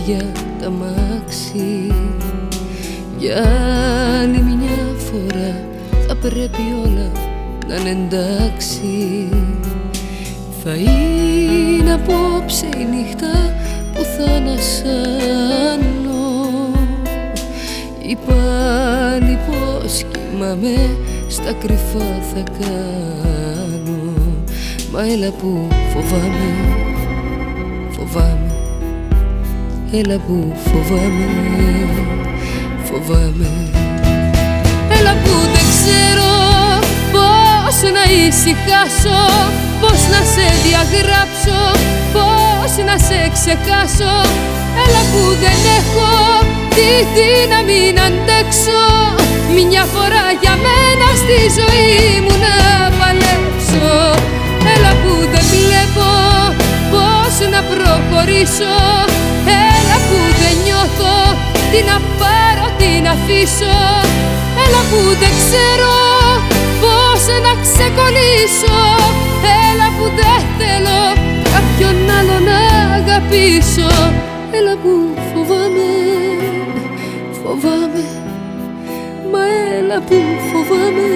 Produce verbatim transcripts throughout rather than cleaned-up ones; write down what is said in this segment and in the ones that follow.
για τα μάξι. Για άλλη μια φορά θα πρέπει όλα να είναι εντάξει. Θα είναι απόψε η νύχτα που θα ανασάνω. Ή πάλι πως κοιμάμαι, στα κρυφά θα κάνω. Μα έλα που φοβάμαι, φοβάμαι. Έλα που φοβάμαι, φοβάμαι. Έλα που δεν ξέρω πώς να ησυχάσω, πώς να σε διαγράψω, πώς να σε ξεχάσω. Έλα που δεν έχω τη δύναμη να αντέξω, μια φορά για μένα στη ζωή μου να παλέψω. Έλα που δεν βλέπω πώς να προχωρήσω. Έλα που δεν νιώθω τι να πάρω, τι να αφήσω. Έλα που δεν ξέρω πώς να ξεκολλήσω. Έλα που δεν θέλω κάποιον άλλο να αγαπήσω. Έλα που φοβάμαι, φοβάμαι. Μα έλα που φοβάμαι,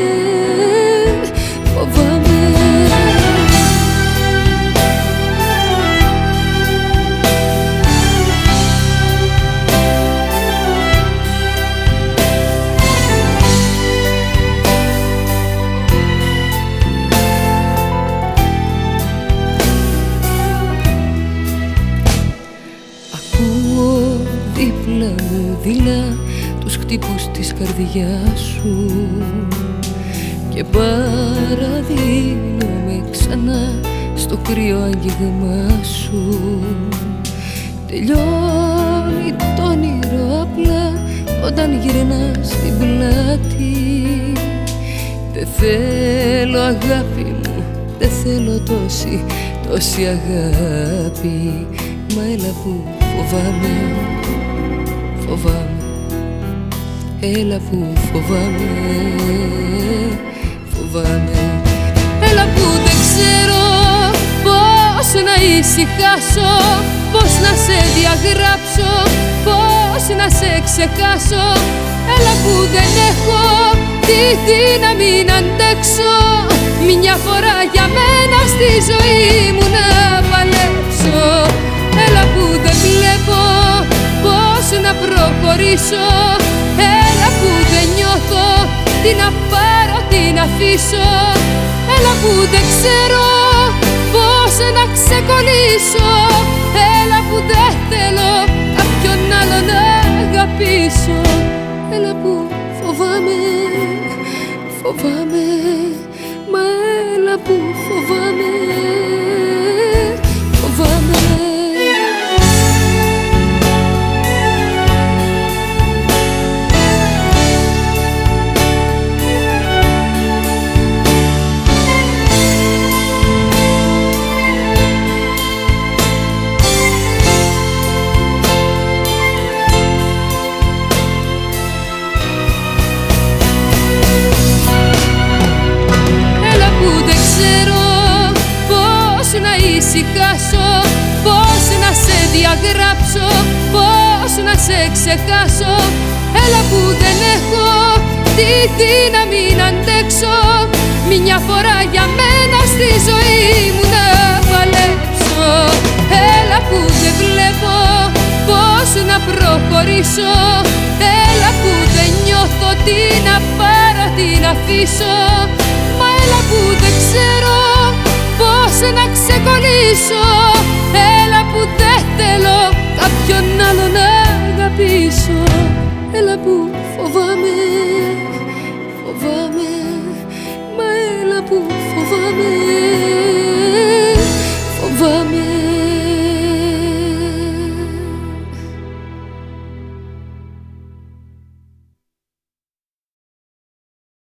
φοβάμαι. Δίπλα μου δειλά τους χτύπους της καρδιάς σου και παραδίνομαι ξανά στο κρύο άγγιγμά σου. Τελειώνει το όνειρο απλά όταν γυρνάς στην πλάτη. Δεν θέλω αγάπη μου, δεν θέλω τόση, τόση αγάπη. Μα έλα που φοβάμαι, φοβάμαι. Έλα που φοβάμαι, φοβάμαι. Έλα που δεν ξέρω πώς να ησυχάσω, πώς να σε διαγράψω, πώς να σε ξεχάσω. Έλα που δεν έχω τη δύναμη να αντέξω, μια φορά για μένα στη ζωή μου να παλέψω. Έλα που δεν βλέπω πώς να προχωρήσω. Έλα που δεν νιώθω τι να πάρω, τι να αφήσω. Έλα που δεν ξέρω πώς να ξεκολλήσω. Έλα που δεν θέλω κάποιον άλλο να αγαπήσω. Έλα που φοβάμαι, φοβάμαι. Μα έλα που φοβάμαι, φοβάμαι. Πώς να σε διαγράψω, πώς να σε ξεχάσω. Έλα που δεν έχω τη δύναμη να αντέξω, μια φορά για μένα στη ζωή μου να παλέψω. Έλα που δεν βλέπω πώς να προχωρήσω. Έλα που δεν νιώθω τι να πάρω, τι να αφήσω. Μα έλα που δεν ξέρω πώς να ξεκολλήσω. Έλα που δεν θέλω κάποιον άλλο να αγαπήσω. Έλα που φοβάμαι,